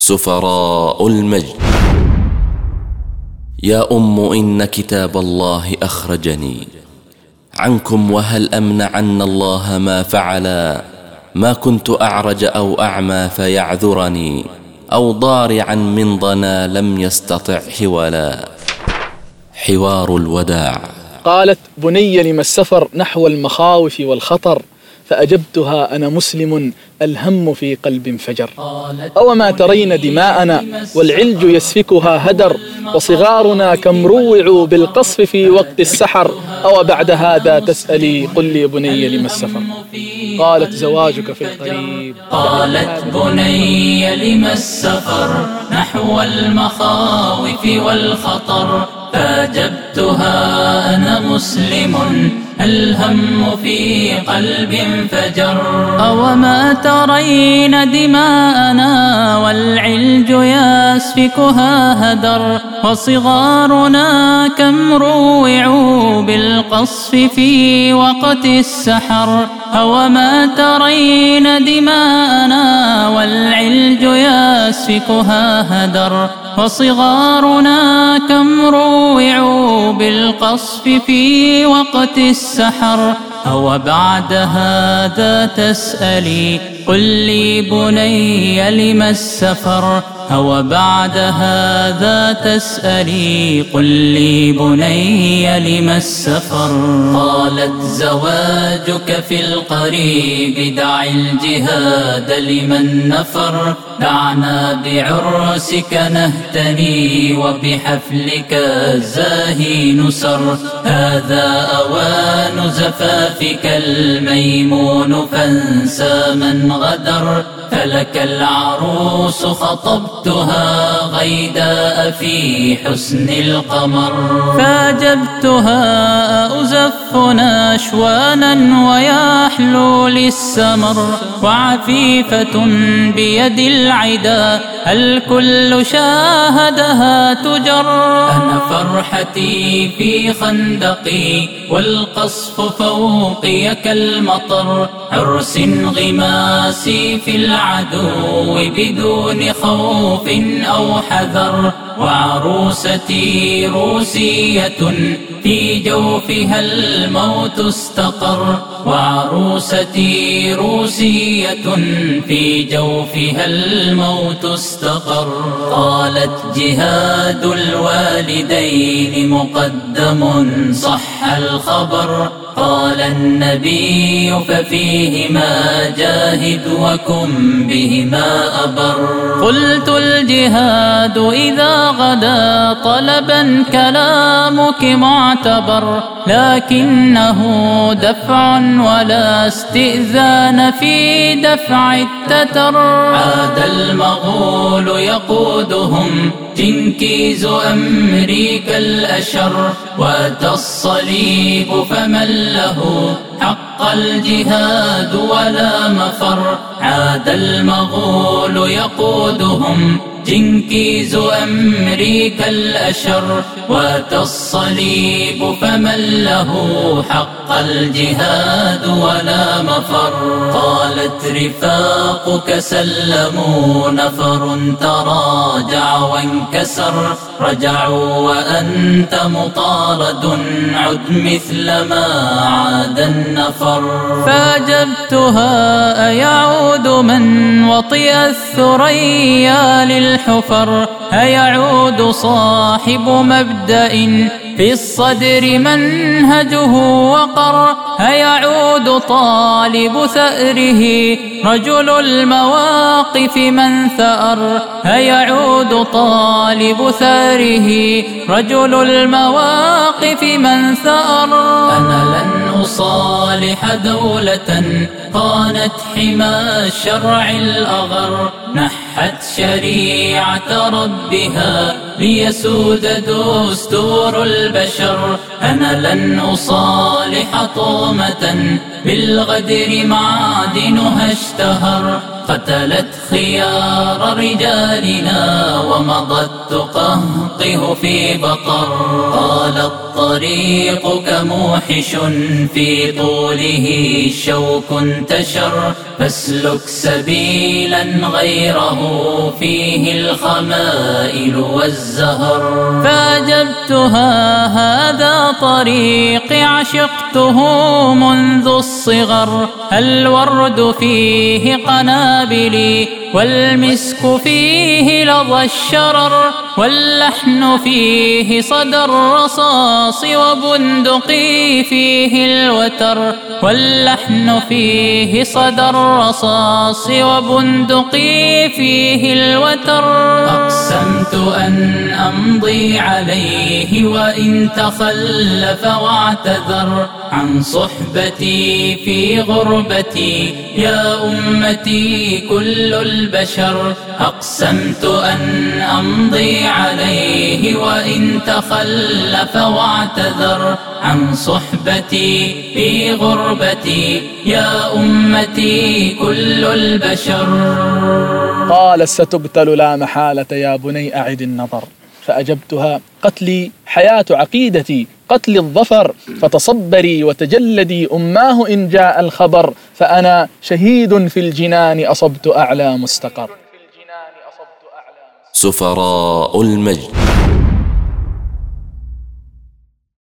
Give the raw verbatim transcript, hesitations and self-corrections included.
سفراء المجد. يا أم إن كتاب الله أخرجني عنكم، وهل أمنعن الله ما فعلا؟ ما كنت أعرج أو أعمى فيعذرني، أو ضارعا من ضنا لم يستطع حولا. حوار الوداع. قالت: بني لم السفر نحو المخاوف والخطر، فأجبتها: أنا مسلم الهم في قلب انفجر. أو ما ترين دماءنا والعلج يسفكها هدر، وصغارنا كم روعوا بالقصف في وقت السحر. أو بعد هذا تسألي قل لي بني لم السفر؟ قالت: زواجك في القريب. قالت: بني لم السفر نحو المخاوف والخطر، فأجبتها: أنا مسلم الهم في قلب انفجر. أوما ترين دماءنا والعلج يسفكها هدر، وصغارنا كم روعوا بالقصف في وقت السحر. أوما ترين دماءنا والعلج يسفكها هدر، وصغارنا كم روعوا بالقصف في وقت السحر. أو بعد هذا تسألي قل لي بني لم السفر؟ أو بعد هذا تسألي قل لي بني لم السفر؟ قالت: زواجك في القريب، دع الجهاد لمن نفر. دعنا بعرسك نهتني، وبحفلك الزاهي نسر. هذا أوان زفافك الميمون، فانسى من غدر. فلك العروس خطبتها غيداء في حسن القمر. فأجبتها: أزف نشوانا ويحلو للسمر، وعفيفة بيد العدا الكل شاهدها تجر. أنا فرحتي في خندقي والقصف فوقي كالمطر. عرس غماسي في العدو بدون خوف أو حذر. وعروستي روسية في جوفها الموت استقر. وعروستي روسية في جوفها الموت استقر. قالت: جهاد الوالدين مقدم صح الخبر. قال النبي: ففيهما جاهد وكن بهما أبر. قلت: الجهاد إذا غدا طلبا كلامك معتبر، لكنه دفع ولا استئذان في دفع التتر. عاد المغول يقودهم جنكيز أمريكا الأشر، وأتى الصليب فمن له حق الجهاد ولا مفر. عاد المغول يقودهم جنكيز أمريكا الأشر، وأتى الصليب فمن له حق الجهاد ولا مفر. قالت: رفاقك سلموا نفر تراجع وانكسر. رجعوا وأنت مطارد، عد مثل ما عاد النفر. فأجبتها: أيعود من وطئ الثريا للحفر؟ أيعود صاحب مبدأ في الصدر منهجه وقر؟ أيعود طالب ثأره رجل المواقف من ثأر؟ أيعود طالب ثأره رجل المواقف من ثأر؟ أنا لن أصالح دولة قانت حمى الشرع الأغر، نحت شريعة ربها ليسود دستور البشر. أنا لن أصالح طومة بالغدر معدنها اشتهر، قتلت خيار رجالنا ومضت تقهقه في بطر. قال الطريق كموحش في طوله الشوك انتشر، فاسلك سبيلا غيره فيه الخمائل والزهر. فأجبتها هذا طريقي عشقته منذ الصغر، الورد فيه قنابلي والمسك فيه لظى الشرر، واللحن فيه صدى الرصاص وبندقي فيه الوتر، واللحن فيه صدى الرصاص وبندقي فيه الوتر. أقسمت أن أمضي عليه وإن تخلف واعتذر عن صحبتي في غربتي يا أمتي كل البشر. أقسمت أن أمضي عليه وإن تخلف واعتذر عن صحبتي في غربتي يا أمتي كل البشر. قال ستبتل لا محالة يا بني أعد النظر. فأجبتها قتلي حياة عقيدتي، قتل الظفر، فتصبري وتجلدي أماه إن جاء الخبر، فأنا شهيد في الجنان أصبت أعلى مستقر. سفراء المجد.